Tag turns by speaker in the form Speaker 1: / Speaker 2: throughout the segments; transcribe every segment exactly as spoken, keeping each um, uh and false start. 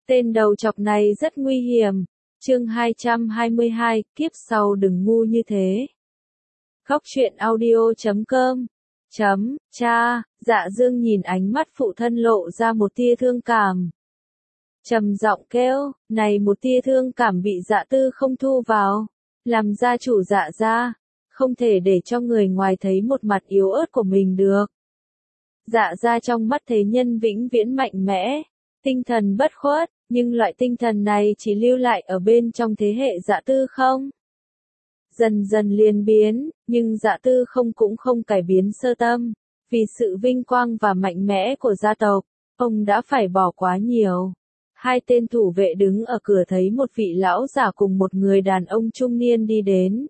Speaker 1: Tên đầu chọc này rất nguy hiểm. Chương hai trăm hai mươi hai, kiếp sau đừng ngu như thế. Khóc chuyện audio chấm com chấm cha, Dạ Dương nhìn ánh mắt phụ thân lộ ra một tia thương cảm. Trầm giọng kêu, này một tia thương cảm bị Dạ Tư không thu vào. Làm gia chủ Dạ gia, không thể để cho người ngoài thấy một mặt yếu ớt của mình được. Dạ gia trong mắt thế nhân vĩnh viễn mạnh mẽ, tinh thần bất khuất, nhưng loại tinh thần này chỉ lưu lại ở bên trong thế hệ Dạ Tư không. Dần dần liền biến, nhưng Dạ Tư không cũng không cải biến sơ tâm, vì sự vinh quang và mạnh mẽ của gia tộc, ông đã phải bỏ quá nhiều. Hai tên thủ vệ đứng ở cửa thấy một vị lão giả cùng một người đàn ông trung niên đi đến.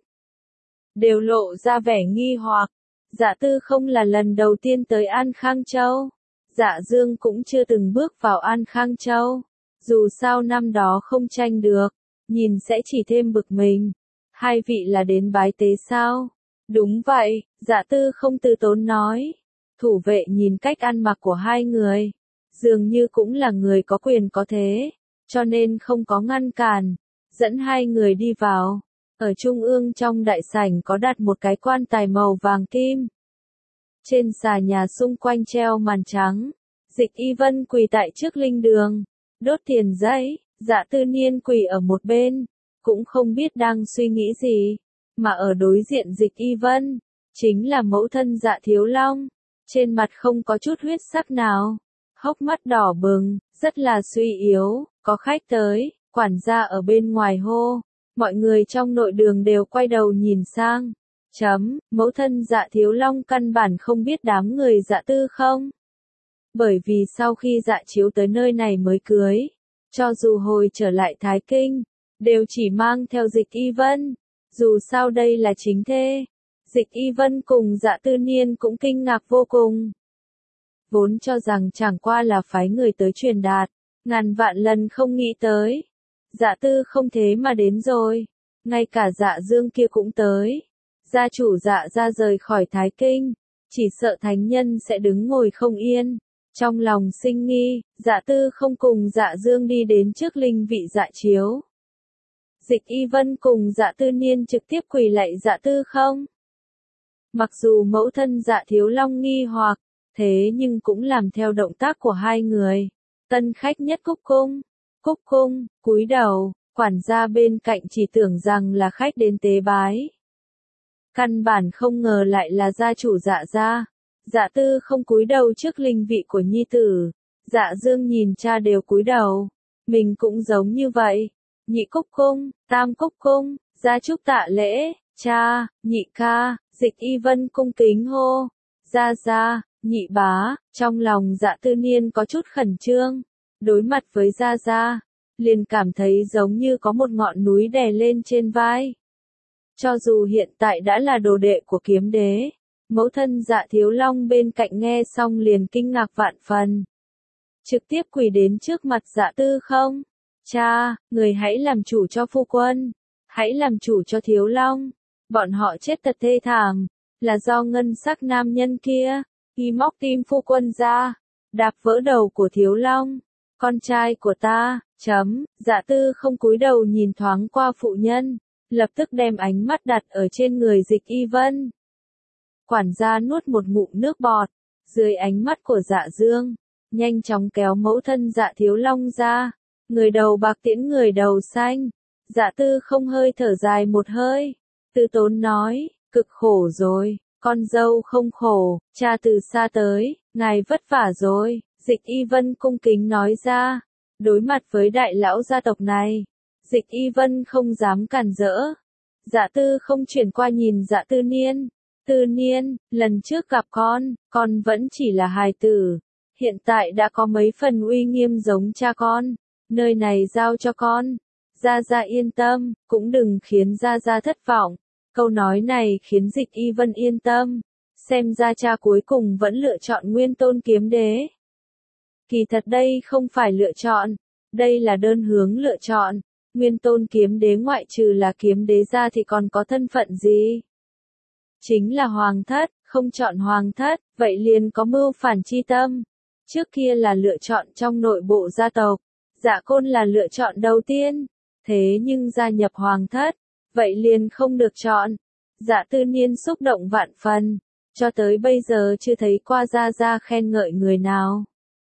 Speaker 1: Đều lộ ra vẻ nghi hoặc. Dạ Tư không là lần đầu tiên tới An Khang Châu. Dạ Dương cũng chưa từng bước vào An Khang Châu. Dù sao năm đó không tranh được, nhìn sẽ chỉ thêm bực mình. Hai vị là đến bái tế sao? Đúng vậy, Dạ Tư không từ tốn nói. Thủ vệ nhìn cách ăn mặc của hai người, dường như cũng là người có quyền có thế, cho nên không có ngăn cản, dẫn hai người đi vào. Ở trung ương trong đại sảnh có đặt một cái quan tài màu vàng kim. Trên xà nhà xung quanh treo màn trắng, Dịch Y Vân quỳ tại trước linh đường, đốt tiền giấy. Dạ Tư Niên quỳ ở một bên, cũng không biết đang suy nghĩ gì, mà ở đối diện Dịch Y Vân, chính là mẫu thân Dạ Thiếu Long, trên mặt không có chút huyết sắc nào, hốc mắt đỏ bừng, rất là suy yếu. Có khách tới, quản gia ở bên ngoài hô, mọi người trong nội đường đều quay đầu nhìn sang. Chấm, mẫu thân Dạ Thiếu Long căn bản không biết đám người Dạ Tư không. Bởi vì sau khi Dạ Chiếu tới nơi này mới cưới, cho dù hồi trở lại Thái Kinh, đều chỉ mang theo Dịch Y Vân, dù sao đây là chính thê. Dịch Y Vân cùng Dạ Tư Niên cũng kinh ngạc vô cùng. Vốn cho rằng chẳng qua là phái người tới truyền đạt, ngàn vạn lần không nghĩ tới. Dạ Tư không thế mà đến rồi, ngay cả Dạ Dương kia cũng tới. Gia chủ Dạ ra rời khỏi Thái Kinh, chỉ sợ thánh nhân sẽ đứng ngồi không yên. Trong lòng sinh nghi, Dạ Tư không cùng Dạ Dương đi đến trước linh vị Dạ Chiếu. Dịch Y Vân cùng Dạ Tư Niên trực tiếp quỳ lạy Dạ Tư không. Mặc dù mẫu thân Dạ Thiếu Long nghi hoặc, thế nhưng cũng làm theo động tác của hai người. Tân khách nhất cúc cung, cúc cung, cúi đầu, quản gia bên cạnh chỉ tưởng rằng là khách đến tế bái. Căn bản không ngờ lại là gia chủ Dạ gia. Dạ Tư không cúi đầu trước linh vị của nhi tử. Dạ Dương nhìn cha đều cúi đầu, mình cũng giống như vậy. Nhị cúc cung, tam cúc cung, gia chúc tạ lễ, cha, nhị ca. Dịch Y Vân cung kính hô, gia gia, nhị bá. Trong lòng Dạ Tư Niên có chút khẩn trương, đối mặt với gia gia, liền cảm thấy giống như có một ngọn núi đè lên trên vai. Cho dù hiện tại đã là đồ đệ của Kiếm Đế, mẫu thân Dạ Thiếu Long bên cạnh nghe xong liền kinh ngạc vạn phần. Trực tiếp quỳ đến trước mặt Dạ Tư không. Cha, người hãy làm chủ cho phu quân, hãy làm chủ cho Thiếu Long. Bọn họ chết thật thê thảm, là do ngân sắc nam nhân kia, y móc tim phu quân ra, đạp vỡ đầu của Thiếu Long, con trai của ta. Chấm, Dạ Tư không cúi đầu nhìn thoáng qua phụ nhân, lập tức đem ánh mắt đặt ở trên người Dịch Y Vân. Quản gia nuốt một ngụm nước bọt, dưới ánh mắt của Dạ Dương, nhanh chóng kéo mẫu thân Dạ Thiếu Long ra, người đầu bạc tiễn người đầu xanh. Dạ Tư không hơi thở dài một hơi, từ tốn nói, cực khổ rồi, con dâu không khổ, cha từ xa tới, ngài vất vả rồi. Dịch Y Vân cung kính nói ra, đối mặt với đại lão gia tộc này, Dịch Y Vân không dám cản rỡ. Dạ Tư không chuyển qua nhìn Dạ Tư Niên. Tư Niên, lần trước gặp con, con vẫn chỉ là hài tử, hiện tại đã có mấy phần uy nghiêm giống cha con, nơi này giao cho con. Gia Gia yên tâm, cũng đừng khiến Gia Gia thất vọng. Câu nói này khiến Dịch Y Vân yên tâm, xem ra cha cuối cùng vẫn lựa chọn Nguyên Tôn Kiếm Đế. Kỳ thật đây không phải lựa chọn, đây là đơn hướng lựa chọn. Nguyên Tôn Kiếm Đế ngoại trừ là kiếm đế ra thì còn có thân phận gì? Chính là hoàng thất, không chọn hoàng thất, vậy liền có mưu phản chi tâm. Trước kia là lựa chọn trong nội bộ gia tộc, Dạ Côn là lựa chọn đầu tiên, thế nhưng gia nhập hoàng thất, vậy liền không được chọn. Dạ Tư Niên xúc động vạn phần, cho tới bây giờ chưa thấy qua Gia Gia khen ngợi người nào.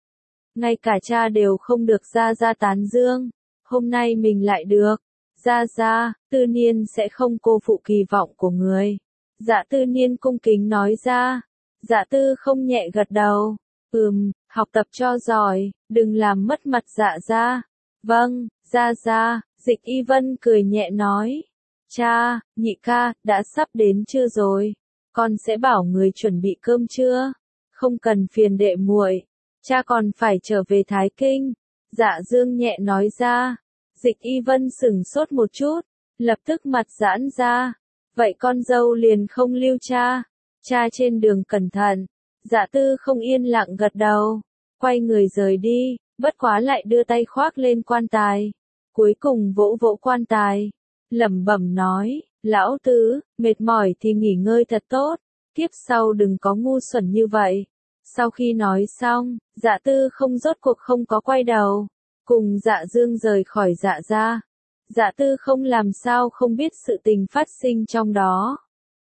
Speaker 1: Ngay cả cha đều không được Gia Gia tán dương, hôm nay mình lại được. Gia Gia, Tư Niên sẽ không cô phụ kỳ vọng của người. Dạ Tư Niên cung kính nói ra. Dạ Tư không nhẹ gật đầu. Ừm, học tập cho giỏi, đừng làm mất mặt Dạ Gia. Vâng, Gia Gia, Dịch Y Vân cười nhẹ nói. Cha, nhị ca, đã sắp đến chưa rồi? Con sẽ bảo người chuẩn bị cơm trưa. Không cần phiền đệ muội, cha còn phải trở về Thái Kinh. Dạ Dương nhẹ nói ra. Dịch Y Vân sửng sốt một chút, lập tức mặt giãn ra. Vậy con dâu liền không lưu cha. Cha trên đường cẩn thận. Dạ Tư không yên lặng gật đầu, quay người rời đi, bất quá lại đưa tay khoác lên quan tài. Cuối cùng vỗ vỗ quan tài, lẩm bẩm nói, lão tứ, mệt mỏi thì nghỉ ngơi thật tốt, tiếp sau đừng có ngu xuẩn như vậy. Sau khi nói xong, Dạ Tư không rốt cuộc không có quay đầu, cùng Dạ Dương rời khỏi Dạ gia. Dạ Tư không làm sao không biết sự tình phát sinh trong đó.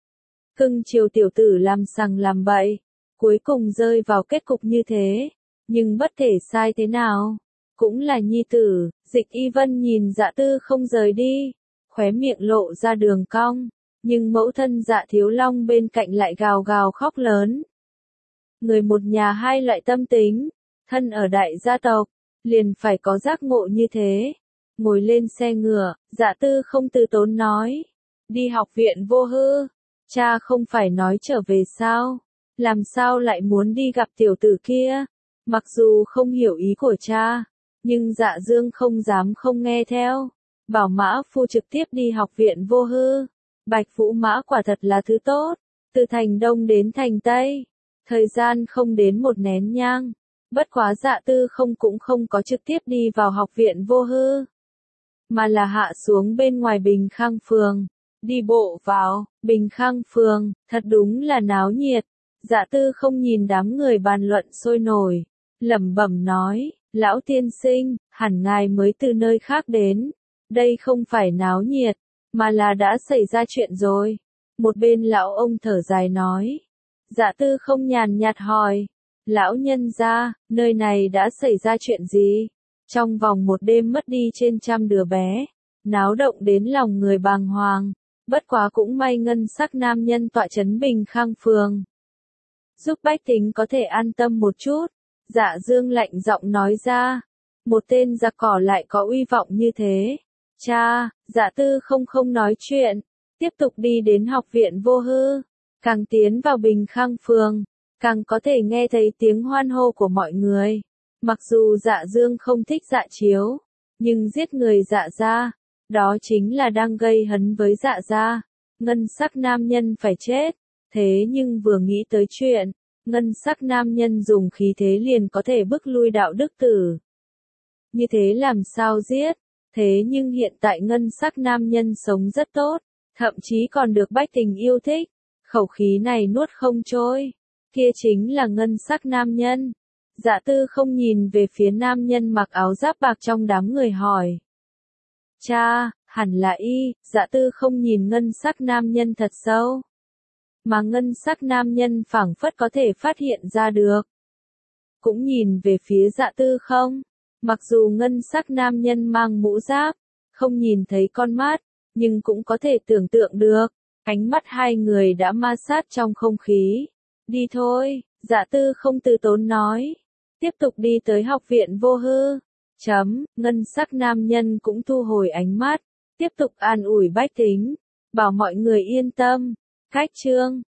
Speaker 1: Cưng chiều tiểu tử làm sằng làm bậy, cuối cùng rơi vào kết cục như thế, nhưng bất thể sai thế nào, cũng là nhi tử. Dịch Y Vân nhìn Dạ Tư không rời đi, khóe miệng lộ ra đường cong, nhưng mẫu thân Dạ Thiếu Long bên cạnh lại gào gào khóc lớn. Người một nhà hai loại tâm tính, thân ở đại gia tộc, liền phải có giác ngộ như thế. Ngồi lên xe ngựa, Dạ Tư không từ tốn nói, đi học viện Vô Hư, cha không phải nói trở về sao, làm sao lại muốn đi gặp tiểu tử kia. Mặc dù không hiểu ý của cha, nhưng Dạ Dương không dám không nghe theo, bảo Mã Phu trực tiếp đi học viện Vô Hư. Bạch Vũ Mã quả thật là thứ tốt, từ thành Đông đến thành Tây, thời gian không đến một nén nhang. Bất quá Dạ Tư không cũng không có trực tiếp đi vào học viện Vô Hư, mà là hạ xuống bên ngoài Bình Khang Phường, đi bộ vào. Bình Khang Phường, thật đúng là náo nhiệt. Dạ Tư không nhìn đám người bàn luận sôi nổi, lẩm bẩm nói, lão tiên sinh, hẳn ngài mới từ nơi khác đến, đây không phải náo nhiệt, mà là đã xảy ra chuyện rồi. Một bên lão ông thở dài nói. Dạ Tư không nhàn nhạt hỏi, lão nhân gia, nơi này đã xảy ra chuyện gì? Trong vòng một đêm mất đi trên trăm đứa bé, náo động đến lòng người bàng hoàng, bất quá cũng may ngân sắc nam nhân tọa trấn Bình Khang Phường, giúp bách tính có thể an tâm một chút. Dạ Dương lạnh giọng nói ra, một tên giặc cỏ lại có uy vọng như thế. Cha, Dạ Tư không không nói chuyện, tiếp tục đi đến học viện Vô Hư, càng tiến vào Bình Khang Phường, càng có thể nghe thấy tiếng hoan hô của mọi người. Mặc dù Dạ Dương không thích Dạ Chiếu, nhưng giết người Dạ gia, đó chính là đang gây hấn với Dạ gia. Ngân sắc nam nhân phải chết, thế nhưng vừa nghĩ tới chuyện, ngân sắc nam nhân dùng khí thế liền có thể bức lui đạo đức tử. Như thế làm sao giết? Thế nhưng hiện tại ngân sắc nam nhân sống rất tốt, thậm chí còn được bách tình yêu thích, khẩu khí này nuốt không trôi. Kia chính là ngân sắc nam nhân. Dạ Tư không nhìn về phía nam nhân mặc áo giáp bạc trong đám người hỏi. Cha, hẳn là y. Dạ Tư không nhìn ngân sắc nam nhân thật sâu, mà ngân sắc nam nhân phảng phất có thể phát hiện ra được. Cũng nhìn về phía Dạ Tư không, mặc dù ngân sắc nam nhân mang mũ giáp, không nhìn thấy con mắt, nhưng cũng có thể tưởng tượng được, ánh mắt hai người đã ma sát trong không khí. Đi thôi, Dạ Tư không từ tốn nói, tiếp tục đi tới học viện Vô Hư. Chấm, ngân sắc nam nhân cũng thu hồi ánh mắt, tiếp tục an ủi bách tính, bảo mọi người yên tâm. Cách chương